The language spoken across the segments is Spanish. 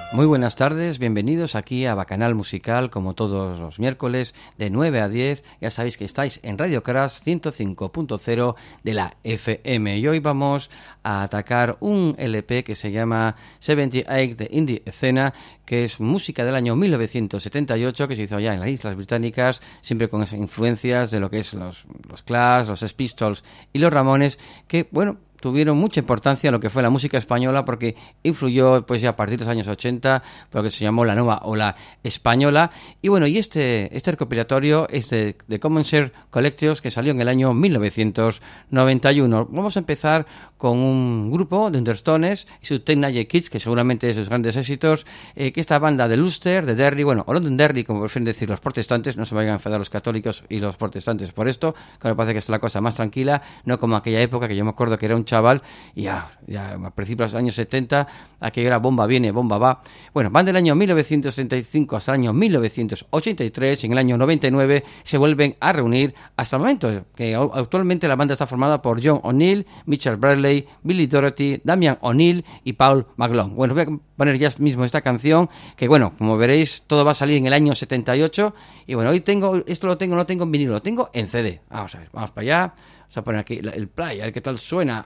Muy buenas tardes, bienvenidos aquí a Bacanal Musical, como todos los miércoles, de 9 a 10. Ya sabéis que estáis en Radio Crash 105.0 de la FM. Y hoy vamos a atacar un LP que se llama 78 de Indie Escena, que es música del año 1978, que se hizo allá en las Islas Británicas, siempre con esas influencias de lo que es los Clash, los Sex Pistols y los Ramones, que, bueno, tuvieron mucha importancia en lo que fue la música española, porque influyó pues ya a partir de los años 80 por lo que se llamó la nueva ola española. Y bueno, y este recopilatorio es de Common Share Collections, que salió en el año 1991. Vamos a empezar con un grupo de Undertones y su Teenage Kids, que seguramente es de sus grandes éxitos, que esta banda de Ulster, de Derry, bueno, o Londonderry, como prefieren decir los protestantes, no se vayan a enfadar los católicos y los protestantes por esto, que me parece que es la cosa más tranquila, no como aquella época, que yo me acuerdo que era un chaval, y ya a principios de los años 70, aquello era bomba viene, bomba va. Bueno, van del año 1975 hasta el año 1983, y en el año 99 se vuelven a reunir hasta el momento, que actualmente la banda está formada por John O'Neill, Mitchell Bradley, Billy Doherty, Damian O'Neill y Paul McGlone. Bueno, voy a poner ya mismo esta canción, que bueno, como veréis, todo va a salir en el año 78, y bueno, hoy no tengo en vinilo, lo tengo en CD. Vamos a ver, vamos para allá, vamos a poner aquí el play, a ver qué tal suena.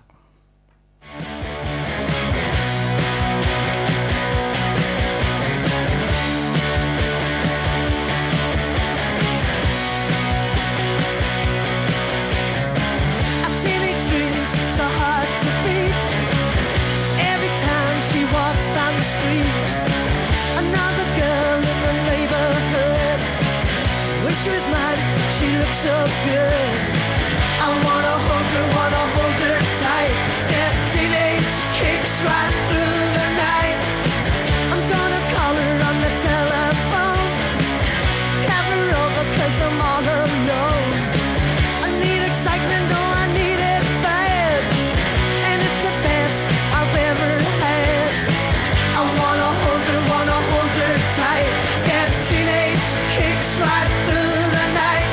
So hard to beat. Every time she walks down the street, another girl in the neighborhood. Wish she was mine, she looks so good. I wanna hold her tight. Get teenage kicks right through the night. I'm gonna call her on the telephone, have her over 'cause I'm all alone. I need excitement, oh I need it bad, and it's the best I've ever had. I wanna hold her tight. Get teenage kicks right through the night.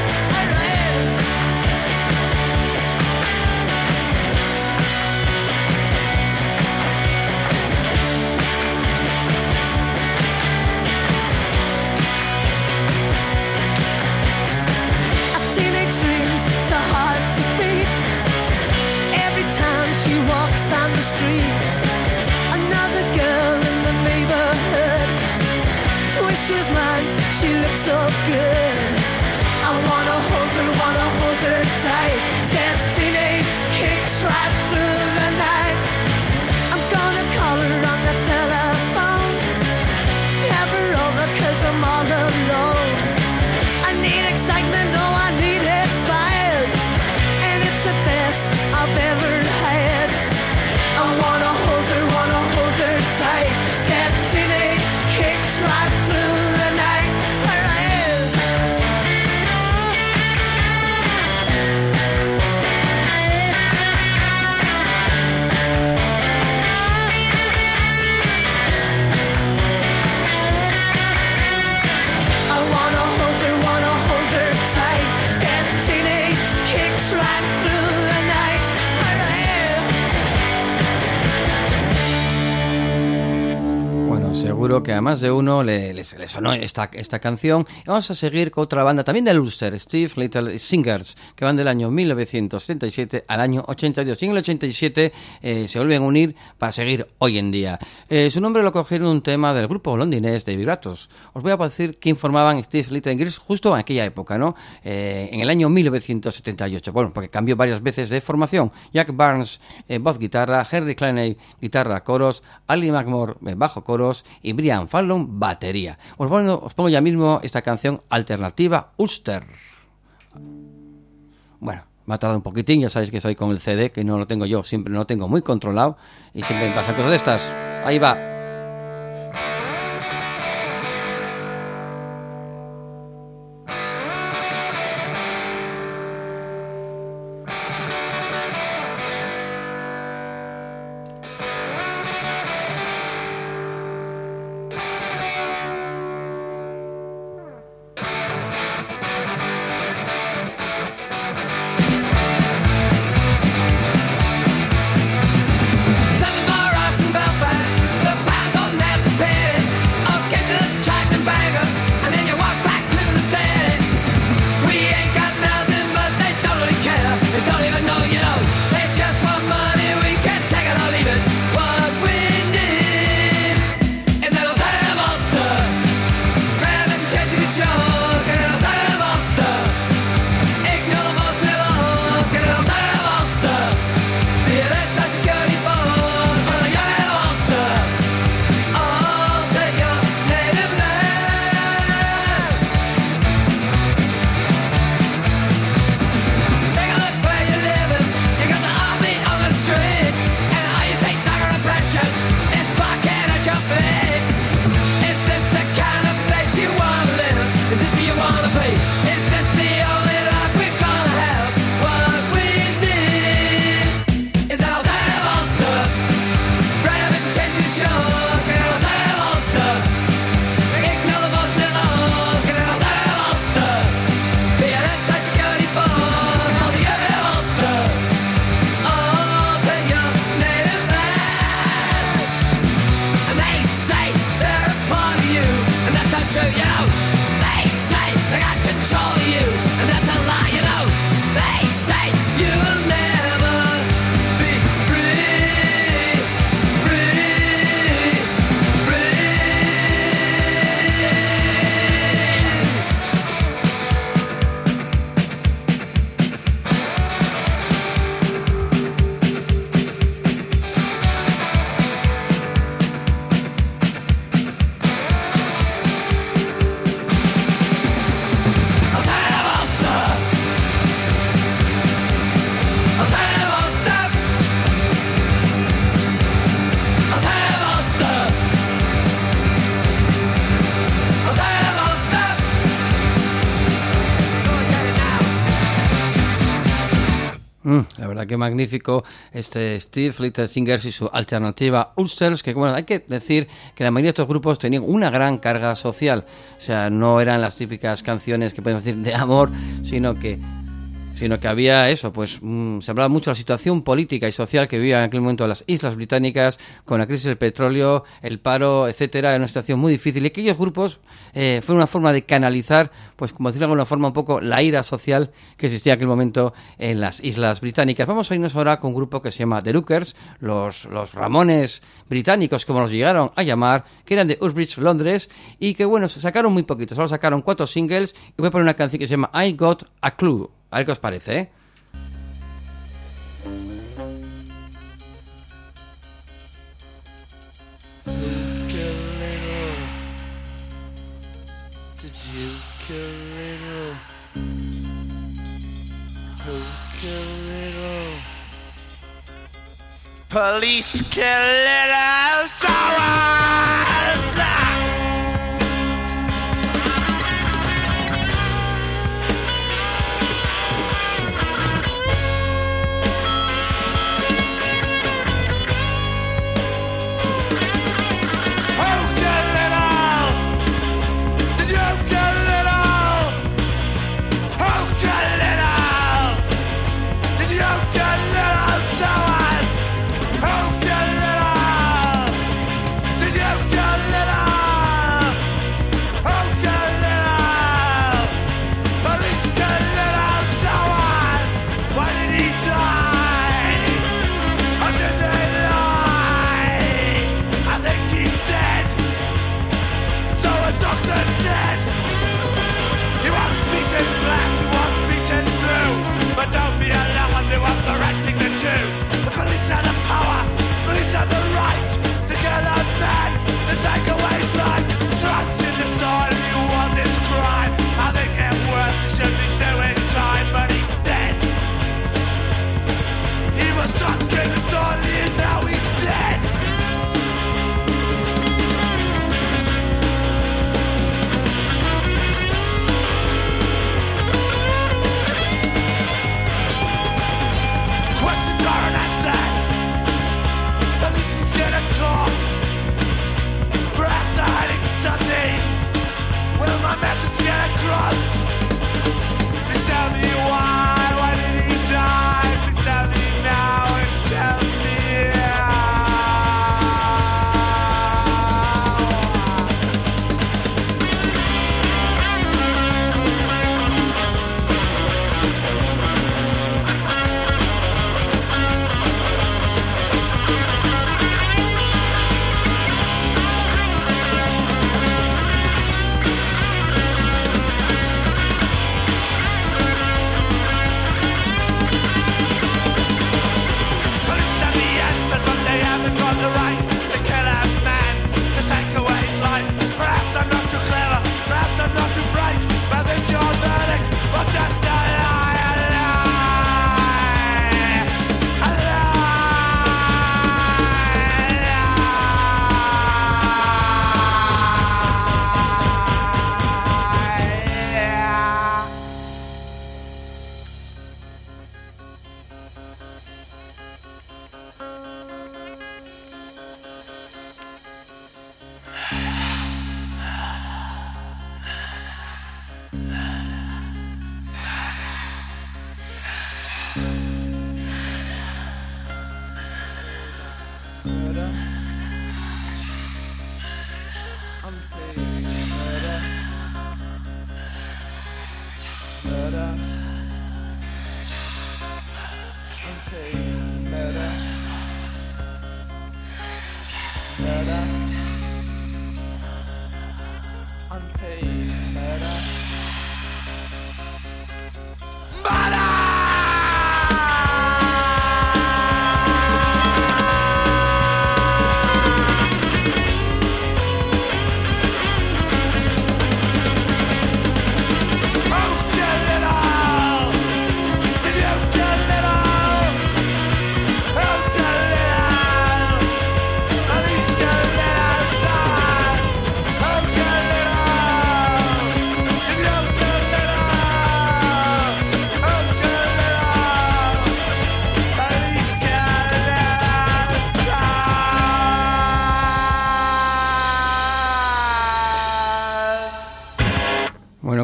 A teenage dreams so hard to beat. Every time she walks down the street, another girl in the neighborhood. Wish she was mine, she looks so good. I wanna hold her tight. Get teenage kicks right through the night. I'm gonna call her on the telephone, have her over 'cause I'm all alone. I need excitement, oh I need it bad, and it's the best I've ever had. I wanna hold her tight. Get teenage kicks right through the night. I wanna hold her tight. Get teenage kicks right through the night. Bueno, seguro que a más de uno le sonó esta canción. Y vamos a seguir con otra banda también de Ulster, Steve Little Singers, que van del año 1977 al año 82. Y en el 87 se vuelven a unir para seguir hoy en día. Su nombre lo cogieron un tema del grupo londinés de Vibratos. Os voy a decir quién formaban Steve Little Singers justo en aquella época, ¿no? En el año 1978. Bueno, porque cambió varias veces de formación. Jack Barnes, voz guitarra, Henry Claney, guitarra, coros, Ali McMore, bajo coros, y Brian Fallon, batería. Os pongo ya mismo esta canción alternativa, Ulster. Bueno, me ha tardado un poquitín, ya sabéis que soy con el CD, que no lo tengo yo, siempre no lo tengo muy controlado, y siempre me pasan cosas de estas. Ahí va. Something for us in Belfast. true, you know. They say they got control of you, and that's a lie, you know. They say you will never be free, free, free. La verdad que magnífico este Steve Little Singers y su alternativa Ulcers, que bueno, hay que decir que la mayoría de estos grupos tenían una gran carga social, o sea, no eran las típicas canciones que podemos decir de amor, sino que había eso, pues se hablaba mucho de la situación política y social que vivía en aquel momento las Islas Británicas, con la crisis del petróleo, el paro, etcétera. Era una situación muy difícil, y aquellos grupos fue una forma de canalizar, pues como decirlo de alguna forma, un poco la ira social que existía en aquel momento en las Islas Británicas. Vamos a irnos ahora con un grupo que se llama The Lookers, los Ramones británicos, como los llegaron a llamar, que eran de Uxbridge, Londres, y que bueno, se sacaron muy poquitos, solo sacaron 4 singles, y voy a poner una canción que se llama I Got a Clue. A ver qué os parece, ¿eh? Police kill little towers.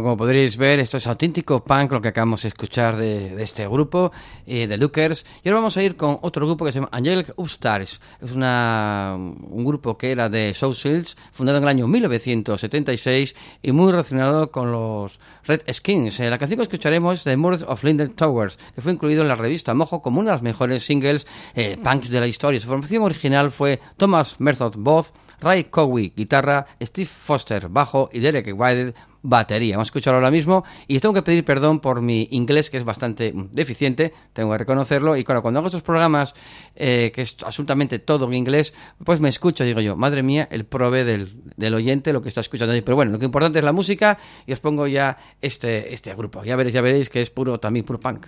como podréis ver, esto es auténtico punk, lo que acabamos de escuchar de este grupo, de Lookers. Y ahora vamos a ir con otro grupo que se llama Angelic Upstarts. Es un grupo que era de South Shields, fundado en el año 1976 y muy relacionado con los Red Skins. La canción que escucharemos es The Murder of Linden Towers, que fue incluido en la revista Mojo como una de las mejores singles punks de la historia. Su formación original fue Thomas Method voz, Ray Cowie guitarra, Steve Foster bajo y Derek White batería. Vamos a escucharlo ahora mismo y tengo que pedir perdón por mi inglés, que es bastante deficiente, tengo que reconocerlo, y claro, cuando hago estos programas que es absolutamente todo en inglés, pues me escucho y digo yo, madre mía, el prove del oyente lo que está escuchando ahí. Pero bueno, lo que importante es la música y os pongo ya este grupo, ya veréis que es también puro punk.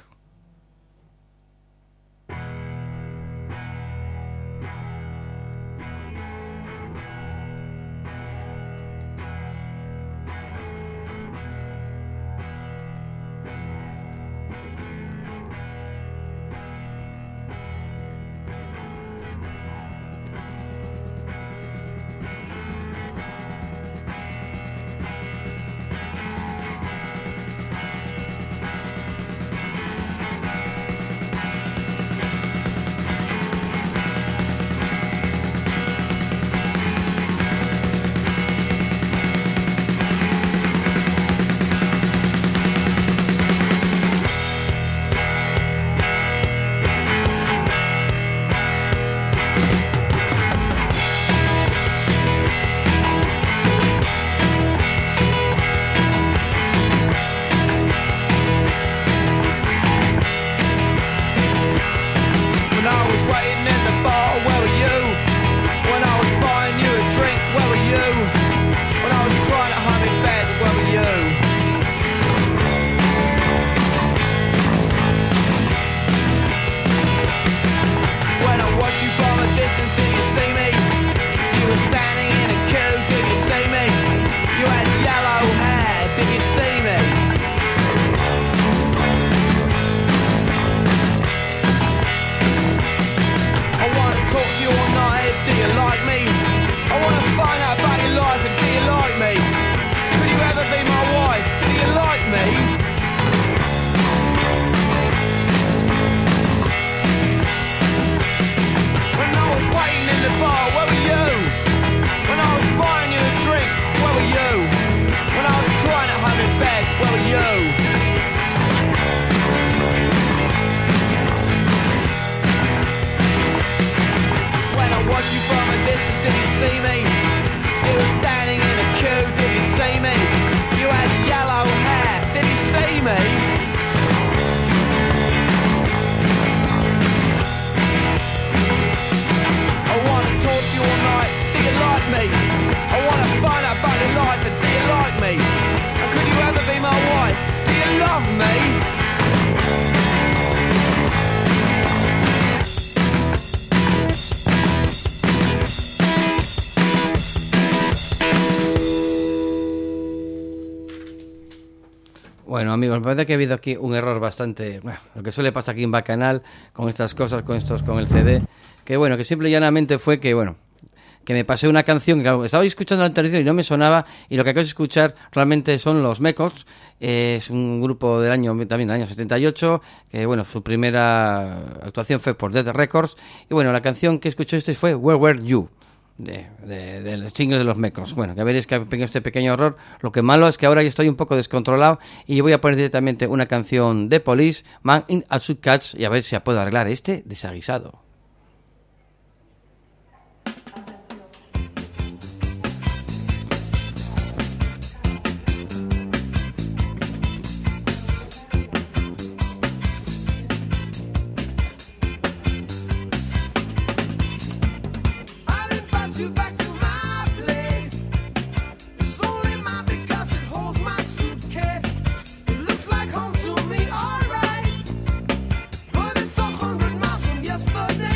Bueno, amigos, me parece que ha habido aquí un error bastante... Bueno, lo que suele pasar aquí en Bacanal con estas cosas, con el CD, que bueno, que simple y llanamente fue que, bueno, que me pasé una canción que claro, estaba escuchando la televisión y no me sonaba, y lo que acabo de escuchar realmente son los Mecos. Es un grupo del año 78, que bueno, su primera actuación fue por Dead Records, y bueno, la canción que escuché fue Where Were You, del single de los Mecos. Bueno, que veréis que este pequeño error. Lo que malo es que ahora ya estoy un poco descontrolado y voy a poner directamente una canción de Police, Man in a Suit Catch, y a ver si puedo arreglar este desaguisado. Yesterday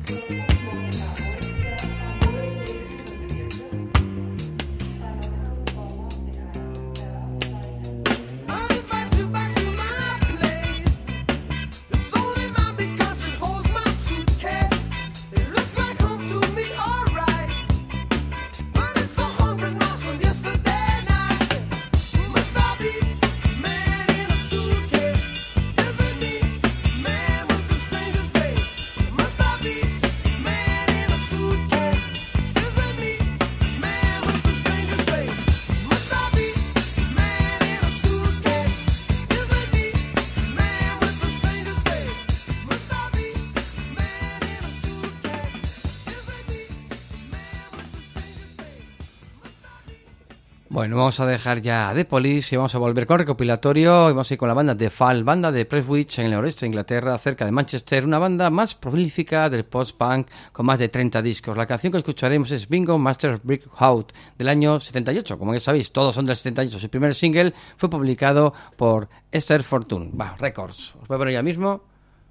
Bueno, vamos a dejar ya The Police y vamos a volver con recopilatorio y vamos a ir con la banda The Fall, banda de Prestwich en el noreste de Inglaterra, cerca de Manchester, una banda más prolífica del post-punk con más de 30 discos. La canción que escucharemos es Bingo Master Brick Out del año 78. Como ya sabéis, todos son del 78. Su primer single fue publicado por Esther Fortune Records. Os voy a poner ya mismo.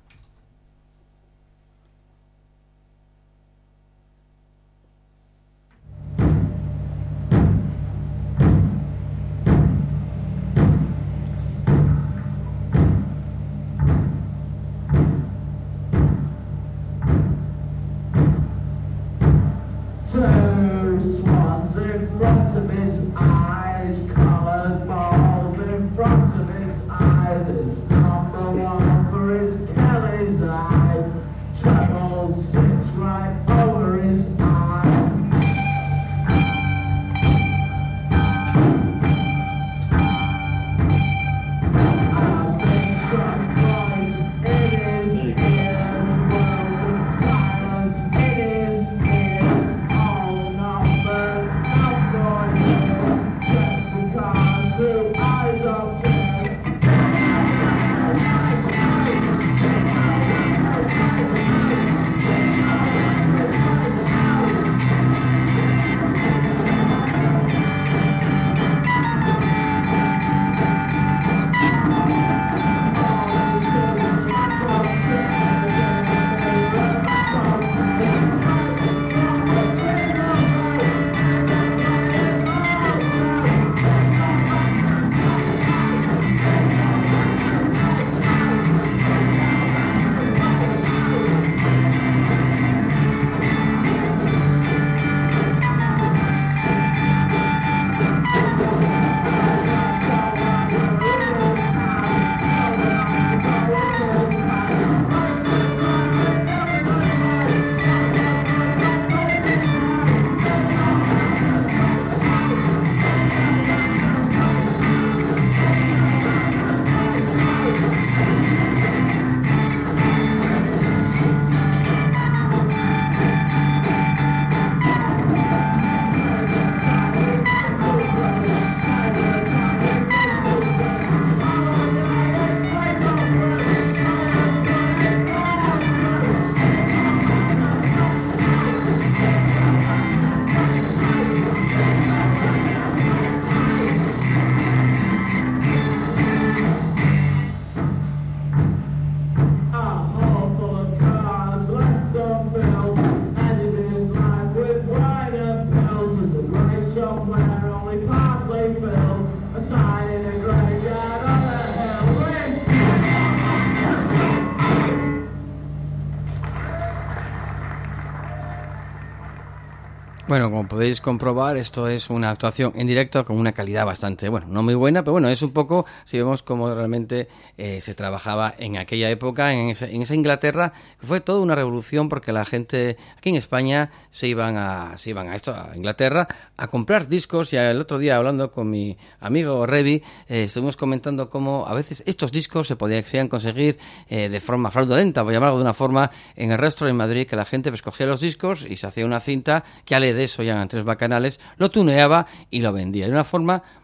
Bueno, como podéis comprobar, esto es una actuación en directo con una calidad bastante, bueno, no muy buena, pero bueno, es un poco, si vemos cómo realmente se trabajaba en aquella época, en esa Inglaterra, que fue toda una revolución porque la gente aquí en España se iban a Inglaterra a comprar discos. Y el otro día, hablando con mi amigo Revi, estuvimos comentando cómo a veces estos discos se podían conseguir de forma fraudulenta, por llamarlo de una forma, en el Restro en Madrid, que la gente pues cogía los discos y se hacía una cinta que de eso ya en 3 bacanales, lo tuneaba y lo vendía de una forma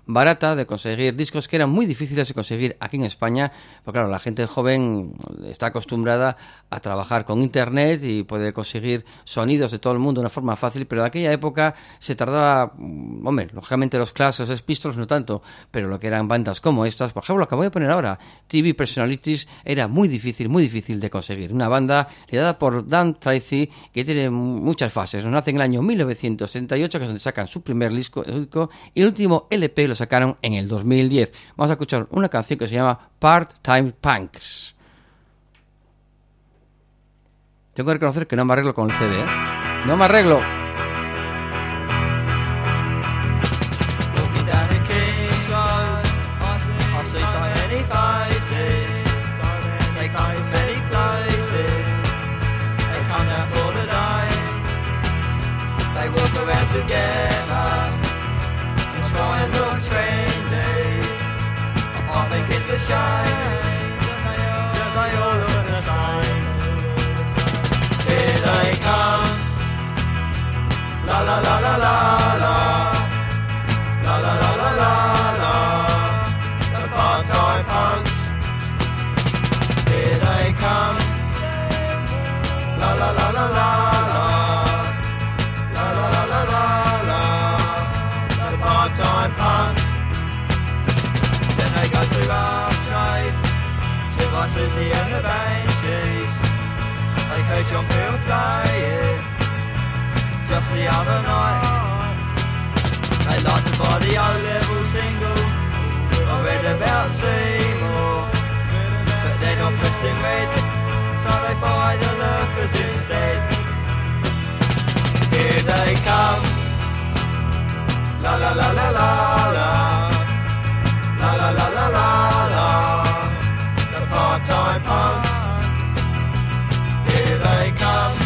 barata de conseguir discos que eran muy difíciles de conseguir aquí en España, porque claro, la gente joven está acostumbrada a trabajar con internet y puede conseguir sonidos de todo el mundo de una forma fácil, pero en aquella época se tardaba, hombre, lógicamente los Clash, los Sex Pistols no tanto, pero lo que eran bandas como estas, por ejemplo, lo que voy a poner ahora, TV Personalities, era muy difícil de conseguir. Una banda liderada por Dan Tracy que tiene muchas fases. Nos nace en el año 1978, que es donde sacan su primer disco, y el último LP lo sacaron en el 2010. Vamos a escuchar una canción que se llama Part-Time Punks. Tengo que reconocer que no me arreglo con el CD, ¿eh? ¡No me arreglo! They walk around together and try and look trendy. I think it's a shame that they all look the same. Here they come, la la la la la la, la la la la la la, the part-time punks. Here they come, la la la la la. Part-time punks. Then they go to Archtrade to buy Susie and the Banshees. They heard John Peel play it just the other night. They like to buy the O-level single I read about Seymour, but they're not pressed in red, so they buy the Lurkers instead. Here they come, la la la la la la, la la la la la la, the part-time punks. Here they come,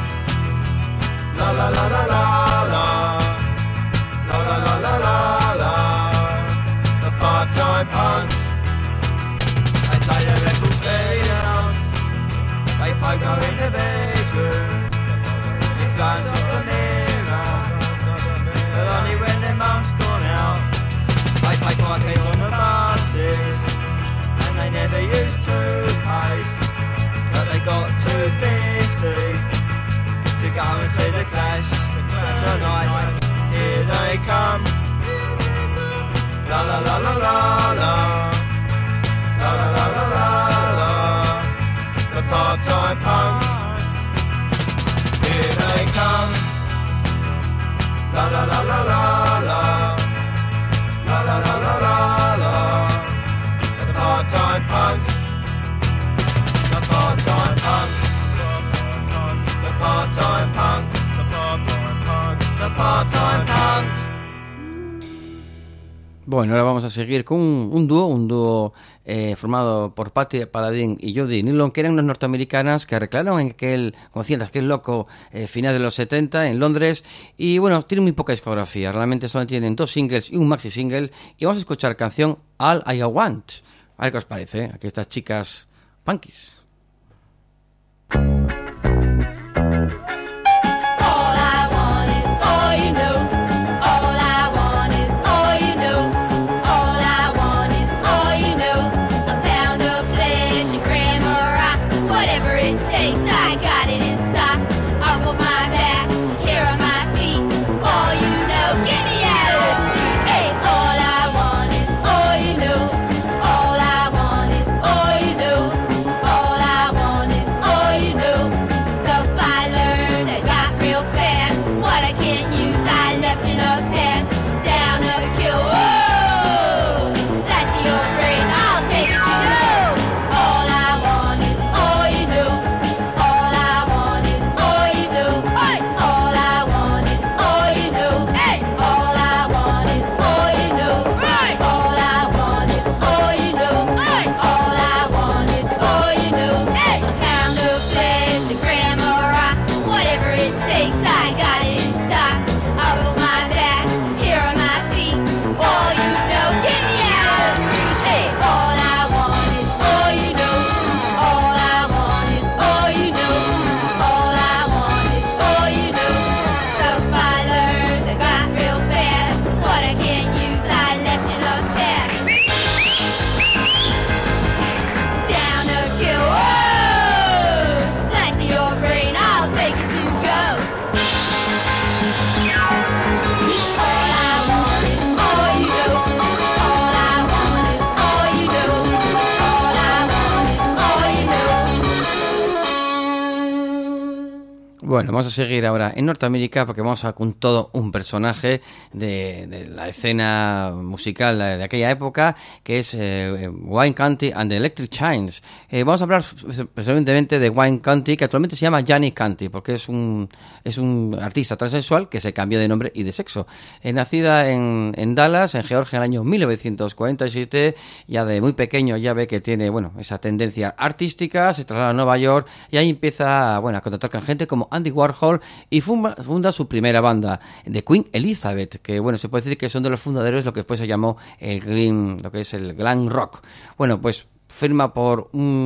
la la la la la la, la la la la la la, the part-time punks. They play the records very loud, they pogo in the bedroom, they fly into the mirror, but only when their mum's gone out. They pay 5p on the buses, and they never use toothpaste, but they got 2.50 to go and see the Clash tonight. Here they come, la la la la la la, la la la la la la, the part-time punks. Here they come, la la la la la la, la la la la la la, the part-time punks, the part-time punks, the part-time punks, the part-time punks. Bueno, ahora vamos a seguir con un dúo formado por Patti Paladin y Jody Nylon, que eran unas norteamericanas que reclamaron en aquel, como decían, aquel loco final de los 70 en Londres, y bueno, tienen muy poca discografía, realmente solo tienen 2 singles y un maxi single, y vamos a escuchar canción All I Want. A ver qué os parece, aquí estas chicas punkies. All bueno, vamos a seguir ahora en Norteamérica porque vamos a con todo un personaje de la escena musical de aquella época, que es Wayne County and the Electric Chimes. Vamos a hablar precisamente de Wayne County, que actualmente se llama Johnny County, porque es un artista transexual que se cambió de nombre y de sexo. Nacida en Dallas, en Georgia, en el año 1947, ya de muy pequeño ya ve que tiene, bueno, esa tendencia artística, se traslada a Nueva York y ahí empieza, bueno, a contactar con gente como Andy Warhol y funda su primera banda, The Queen Elizabeth, que bueno, se puede decir que son de los fundadores de lo que después se llamó lo que es el glam rock. Bueno, pues firma por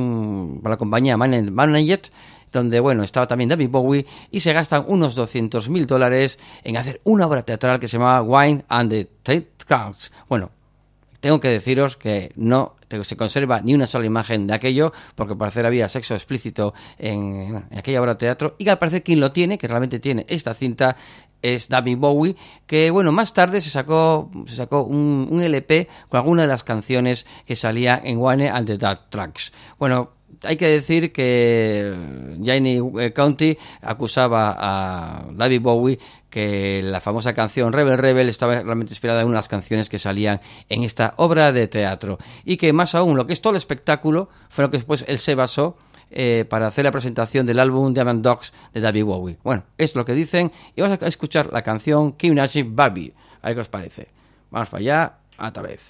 la compañía Managet, donde bueno, estaba también David Bowie, y se gastan unos $200,000 en hacer una obra teatral que se llamaba Wayne and the Electric Chimes. Bueno, tengo que deciros que no se conserva ni una sola imagen de aquello, porque al parecer había sexo explícito en aquella obra de teatro, y que al parecer quien lo tiene, que realmente tiene esta cinta, es David Bowie, que bueno, más tarde se sacó un LP con algunas de las canciones que salían en Wayne and the Dark Tracks. Bueno, hay que decir que Johnny County acusaba a David Bowie que la famosa canción Rebel Rebel estaba realmente inspirada en unas canciones que salían en esta obra de teatro, y que más aún lo que es todo el espectáculo fue lo que después él se basó para hacer la presentación del álbum Diamond Dogs de David Bowie. Bueno, es lo que dicen, y vamos a escuchar la canción Kim Nashi Baby, a ver qué os parece. Vamos para allá, otra vez.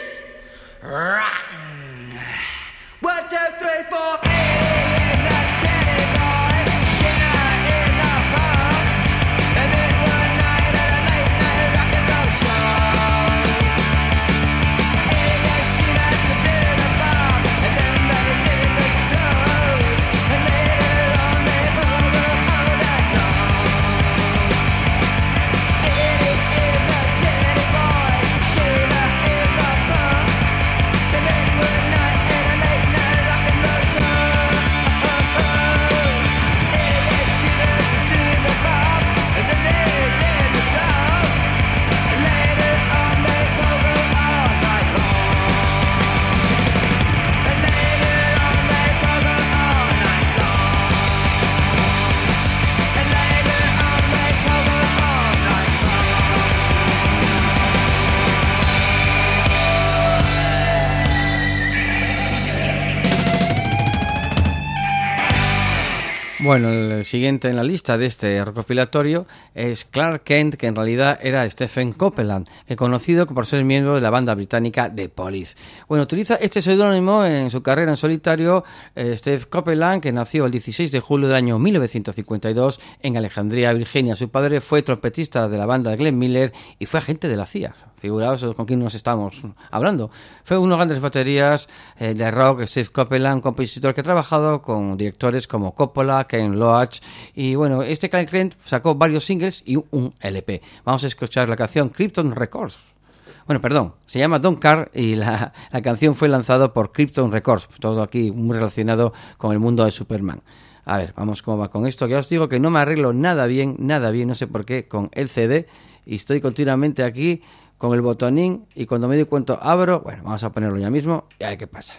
Rotten. 1, 2, 3, 4, and Bueno, el siguiente en la lista de este recopilatorio es Clark Kent, que en realidad era Stephen Copeland, conocido por ser miembro de la banda británica The Police. Bueno, utiliza este seudónimo en su carrera en solitario, Steve Copeland, que nació el 16 de julio del año 1952 en Alejandría, Virginia. Su padre fue trompetista de la banda de Glenn Miller y fue agente de la CIA. Figuraos con quién nos estamos hablando. Fue uno de los grandes baterías de rock, Steve Copeland, compositor que ha trabajado con directores como Coppola, Ken Loach. Y bueno, este Clark Kent sacó varios singles y un LP. Vamos a escuchar la canción Krypton Records. Bueno, perdón, se llama Don't Care y la canción fue lanzada por Krypton Records. Todo aquí muy relacionado con el mundo de Superman. A ver, vamos cómo va con esto. Que ya os digo que no me arreglo nada bien, no sé por qué, con el CD. Y estoy continuamente aquí con el botonín y cuando me doy cuenta abro. Bueno, vamos a ponerlo ya mismo y a ver qué pasa.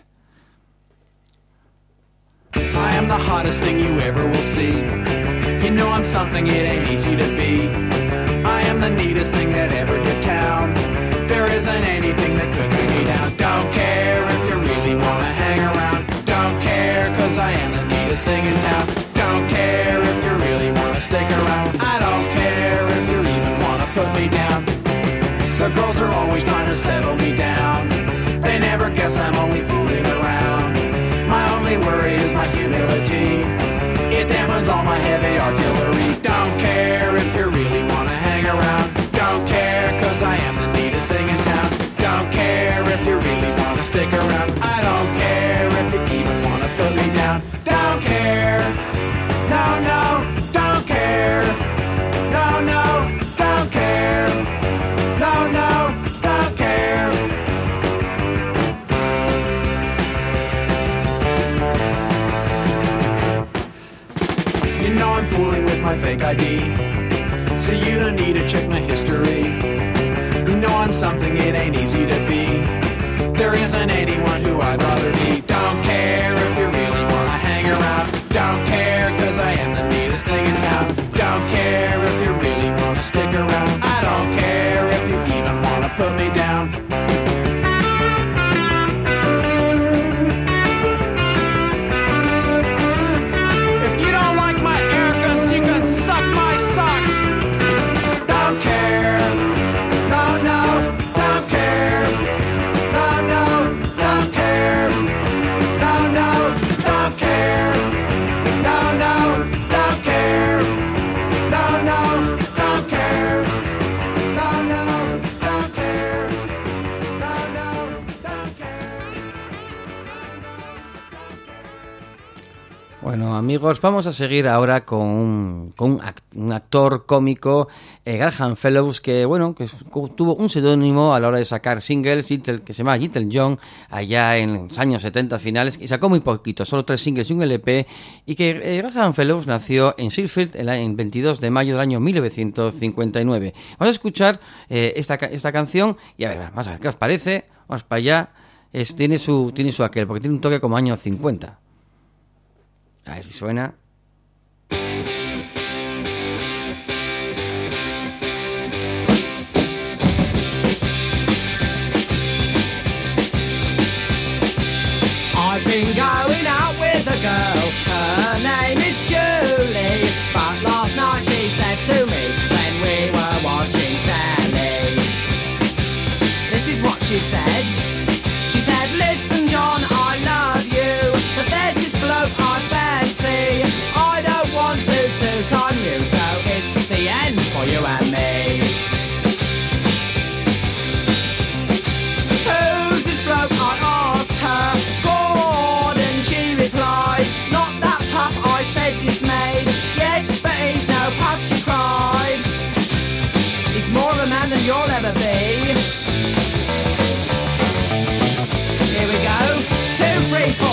I am the hottest thing you ever will see. You know I'm something it ain't easy to be. I am the neatest thing that ever hit town. There isn't anything that could bring me down. Don't care if you really wanna hang around. Don't care cause I am the neatest thing in town. Don't care if you really wanna stick around. I don't care if you even wanna put me down. The girls are always trying to settle me down. They never guess I'm only fooling around. My only worry is my humility. It dampens all my heavy artillery. Don't care if you really wanna hang around. Don't care cause I am the neatest thing in town. Don't care if you really wanna stick around. I don't care if you even wanna put me down. Don't care. No, no, don't care. No, no, don't care. No, no, don't care. You know I'm fooling with my fake ID, so you don't need to check my history. You know I'm something it ain't easy to be. There isn't anyone who I'd rather be. Don't care if you really wanna hang around. Don't care cause I am the neatest thing in town. Don't care if you really wanna stick around. I don't care if you even wanna put me down. If you don't like my air guns, you can suck my socks. Don't care. No, no, don't care. No, no, don't care. No, no, don't care. No, no, don't care. No, no, don't care. No, no, don't care. No, no, don't care. Bueno, amigos, vamos a seguir ahora con un actor cómico, Graham Fellows, que bueno, que tuvo un seudónimo a la hora de sacar singles, que se llama Little John, allá en los años 70 finales, y sacó muy poquito, solo 3 singles y un LP, y que Graham Fellows nació en Sheffield el 22 de mayo del año 1959. Vamos a escuchar esta canción y vamos a ver qué os parece. Vamos para allá. Tiene su aquel, porque tiene un toque como años 50. A ver si suena. I've been going out with a girl, her name is Julie, but last night she said to me when we were watching telly, this is what she said. She said, listen John, I love you, but there's this bloke I fancy, I don't want to two-time you, so it's the end for you and me. Who's this bloke, I asked her. Gordon, she replied. Not that puff, I said dismayed. Yes, but he's no puff, she cried. He's more of a man than you'll ever be. Here we go. 2, 3, 4.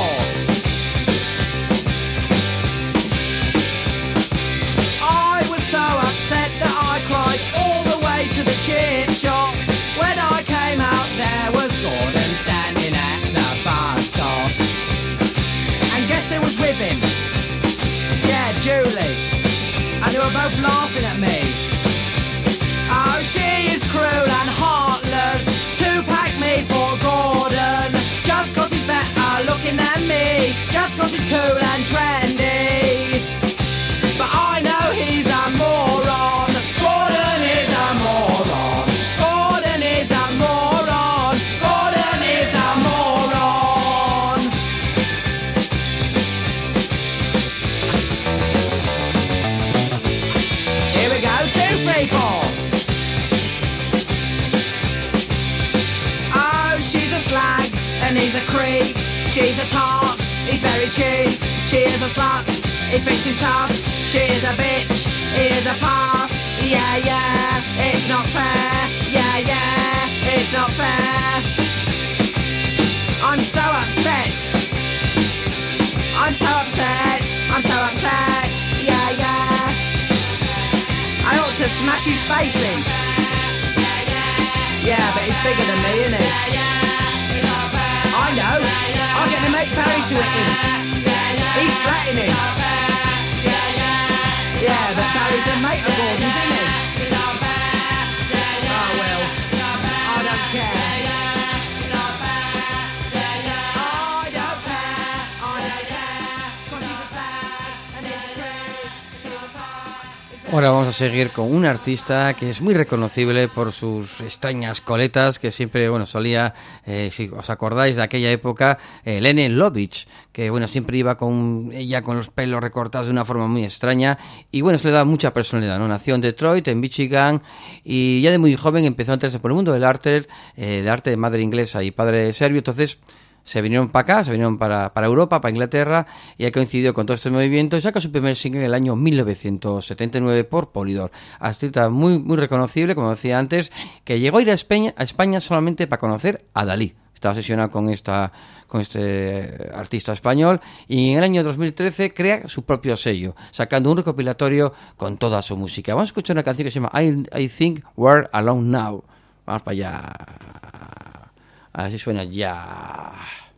I was so upset that I cried all the way to the chip shop. When I came out, there was Gordon standing at the bus stop. And guess who was with him? Yeah, Julie. And they were both laughing at me. Oh, she is cruel and heartless to pack me for Gordon. Just 'cause he's better looking than me. Just 'cause he's cool and trendy. She's a tart, he's very cheap. She is a slut, he thinks he's tough. She is a bitch, he is a puff. Yeah, yeah, it's not fair. Yeah, yeah, it's not fair. I'm so upset. I'm so upset. I'm so upset. Yeah, yeah. I ought to smash his face in. Yeah, but he's bigger than me, isn't he? I know. I'll get the mate Barry to hit him. He's flatting him. Yeah, but Barry's a mate of Gordon's, isn't he? Oh well, I don't care. Ahora vamos a seguir con un artista que es muy reconocible por sus extrañas coletas, que siempre, bueno, solía, si os acordáis de aquella época, Lene Lovitch, que, bueno, siempre iba con ella con los pelos recortados de una forma muy extraña, y, bueno, eso le da mucha personalidad, ¿no? Nació en Detroit, en Michigan, y ya de muy joven empezó a interesarse por el mundo del arte de madre inglesa y padre serbio. Entonces se vinieron para acá, se vinieron para Europa, para Inglaterra, y ha coincidido con todo este movimiento y saca su primer single en el año 1979 por Polydor. Artista muy, muy reconocible, como decía antes, que llegó a ir a España solamente para conocer a Dalí. Estaba obsesionado con este artista español, y en el año 2013 crea su propio sello, sacando un recopilatorio con toda su música. Vamos a escuchar una canción que se llama I Think We're Alone Now. Vamos para allá. Así suena ya.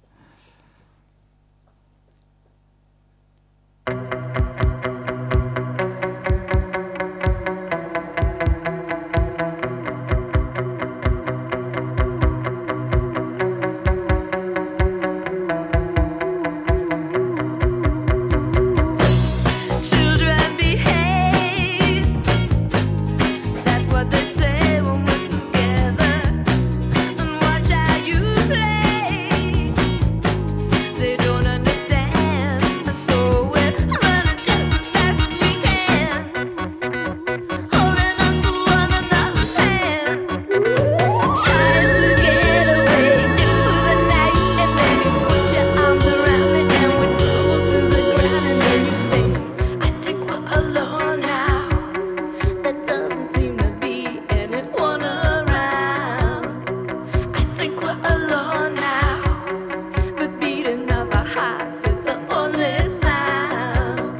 Children behave. That's what they say when we're together. And watch how you play. They don't understand. And so we're running just as fast as we can, holding on to one another's hand, trying to get away into the night. And then you put your arms around me and we tumble to the ground. And then you say, I think we're alone now. There doesn't seem to be anyone around. I think we're alone now. The beating of our hearts is the only sound.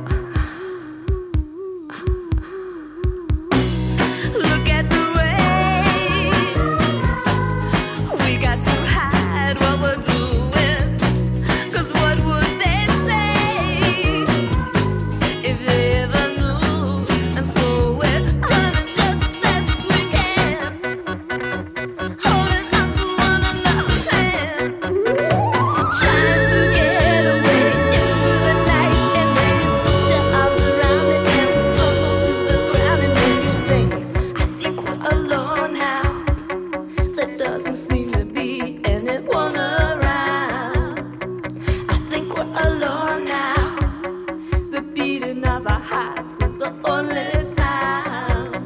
Look at the waves. We got to hide what we're doing. 'Cause what would they say if they ever knew? And so we're running just as fast as we can, holding on to one another's hand, trying to get away into the night. And then you put your arms around me and we tumble to the ground. And then you sing, I think we're alone now. There doesn't seem to be anyone around. I think we're alone now. The beating of our hearts is the only sound.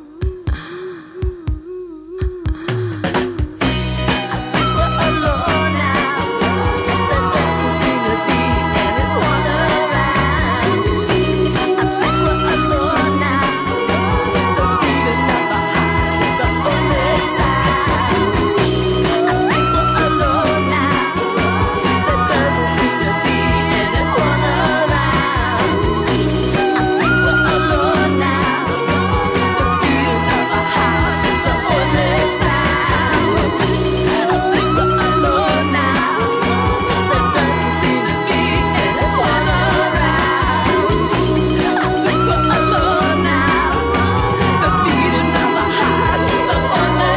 I think we're alone now. There doesn't seem to be anyone around. I think we're alone now. The beating of our hearts is the only sound. I think we're alone now. There doesn't seem to be anyone around. I think we're alone now. The beating of our hearts is the only sound. I think we're alone now. There doesn't seem to be anyone around. I think we're alone now. The beating of our hearts is the only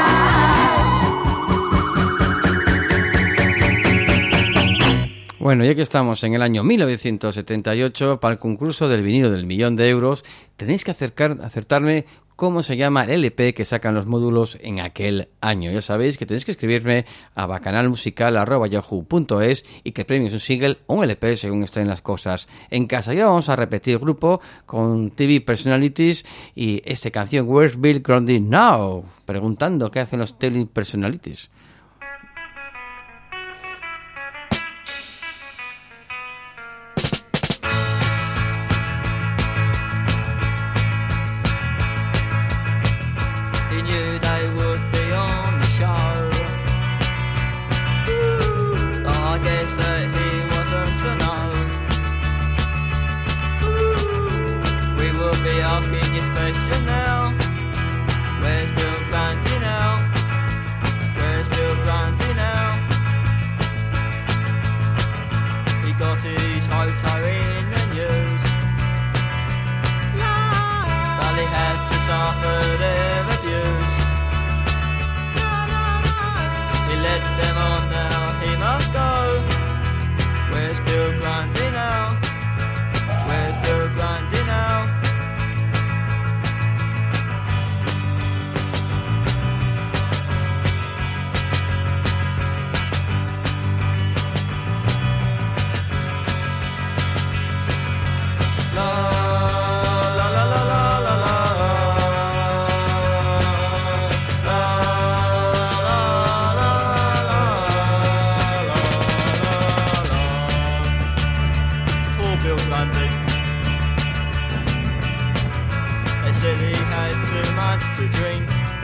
sound. Bueno, ya que estamos en el año 1978, para el concurso del vinilo del €1.000.000, tenéis que acertarme cómo se llama el LP que sacan los módulos en aquel año. Ya sabéis que tenéis que escribirme a bacanalmusical@yahoo.es y que el premio es un single o un LP según estén las cosas en casa. Ya vamos a repetir el grupo con TV Personalities y esta canción Where's Bill Grundy Now? Preguntando qué hacen los TV Personalities. biggest question now, where's Bill Grundy now? Where's Bill Grundy now? He got his photo in the news, but he had to suffer their abuse. He led them on, now he must go. Where's Bill Grundy now? Where's Bill Grundy now? To drink.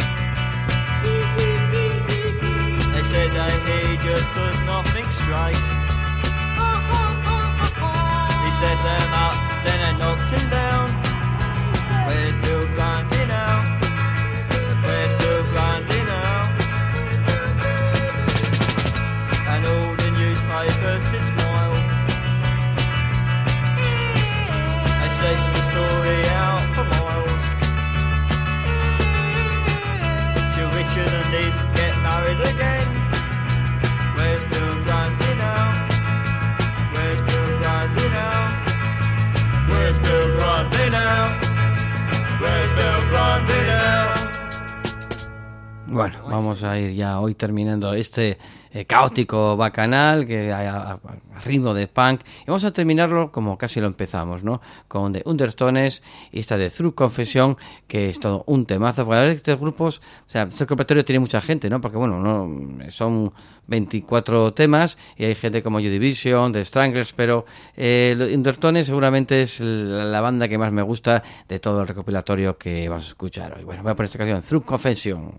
They said that he just could not think straight. He set them up, then they knocked him down. Where's Bill Grundy now? Where's Bill Grundy now? And all the newspapers did smile. They stretched the story out for miles. Richard and Liz get married again. Where's Bill Grundy now? Where's Bill Grundy now? Where's Bill Grundy now? Where's Bill Grundy now? Bueno, vamos a ir ya hoy terminando este caótico bacanal que a ritmo de punk, y vamos a terminarlo como casi lo empezamos, ¿no? Con The Undertones y esta de Through Confession, que es todo un temazo. Porque a ver, estos grupos, o sea, este repertorio tiene mucha gente, ¿no? Porque bueno, no son 24 temas y hay gente como Joy Division, The Stranglers, pero The Undertones seguramente es la banda que más me gusta de todo el recopilatorio que vamos a escuchar hoy. Bueno, voy a poner esta canción, Through Confession.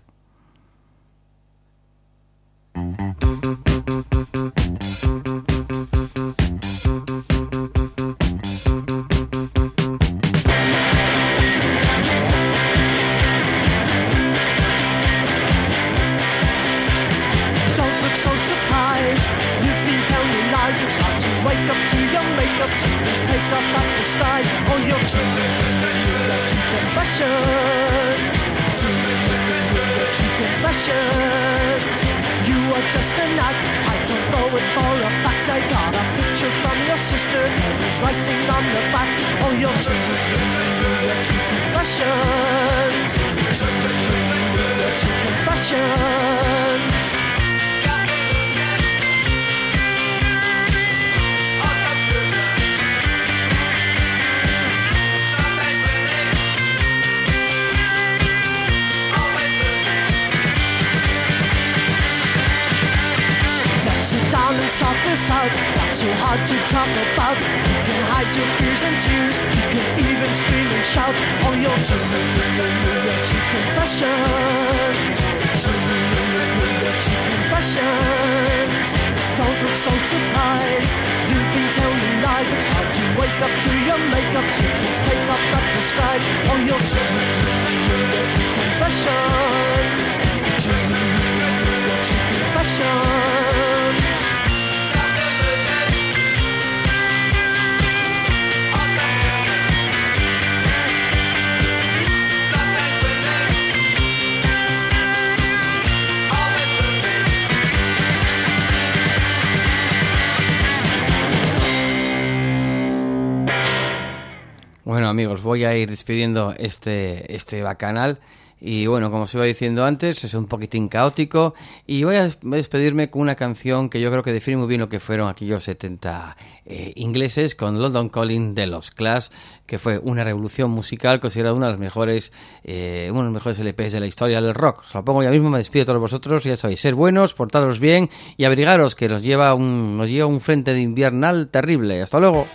It's hard to wake up to your makeup, so please take off that disguise. All your true confessions, true confessions. You are just an act, I don't know it for a fact. I got a picture from your sister and was writing on the back. All your true confessions, true confessions. And talk this out, not too hard to talk about. You can hide your fears and tears, you can even scream and shout. All your true confessions, true confessions. Don't look so surprised, you've been telling lies. It's hard to wake up to your makeup, so please take off that disguise. All your true confessions, true confessions. Bueno, amigos, voy a ir despidiendo este bacanal. Y bueno, como os iba diciendo antes, es un poquitín caótico. Y voy a despedirme con una canción que yo creo que define muy bien lo que fueron aquellos 70 ingleses, con London Calling de los Clash, que fue una revolución musical, considerada uno de los mejores LPs de la historia del rock. Os lo pongo ya mismo, me despido de todos vosotros. Ya sabéis, ser buenos, portaros bien y abrigaros, que nos lleva un frente de invernal terrible. Hasta luego.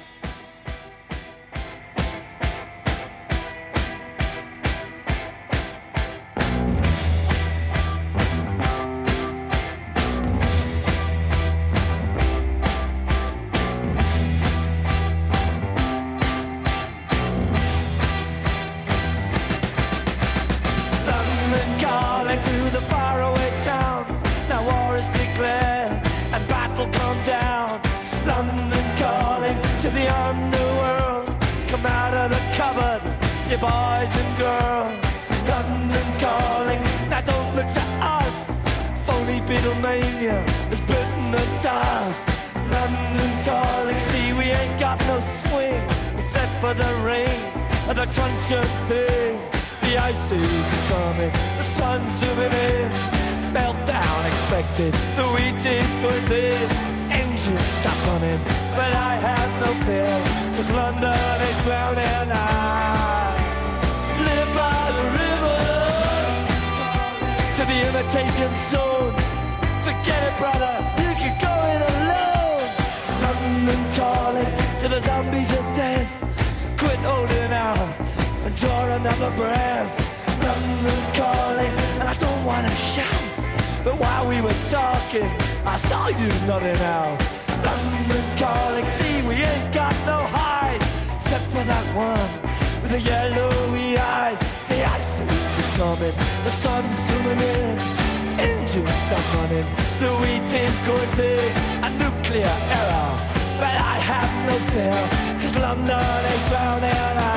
under the cupboard, you boys and girls. London calling, now don't look to us. Phony Beatlemania is bitten the dust. London calling, see we ain't got no swing except for the rain and the crunch of thing. The ice age is coming, the sun's zooming in. Meltdown expected, the wheat is going thin. Engines stop running, but I have no fear, 'cause London is drowning. I live by the river to the imitation zone. Forget it, brother, you can go it alone. London calling to the zombies of death. Quit holding out and draw another breath. London calling, and I don't want to shout, but while we were talking, I saw you nodding out. London calling, see we ain't got no hide, except for that one with the yellowy eyes. The ice age is coming, the sun's zooming in. Engines stop running, the wheat is going thin. A nuclear error, but I have no fear, 'cause London is drowning.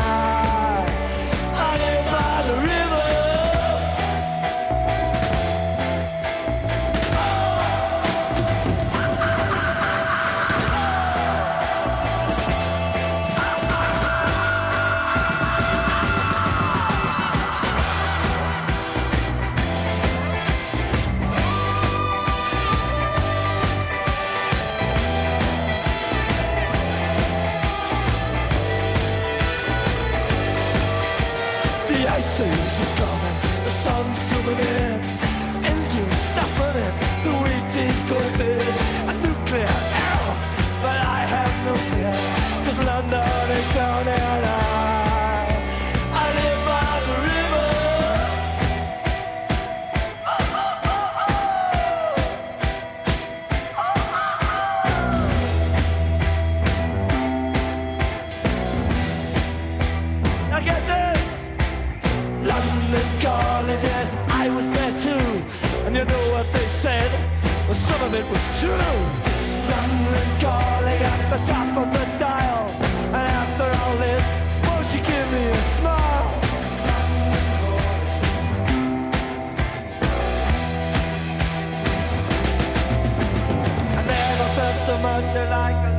I live by the river. The ice is coming, the sun's zooming in. Engines stop running, the wheat is going thin. A nuclear error, but I have no fear, 'cause London is drowning. I live by the river. Now get this. London calling, yes, I was there too. And you know what they said? Well, some of it was true. London calling at the top of the dial. And after all this, won't you give me a smile? I never felt so much like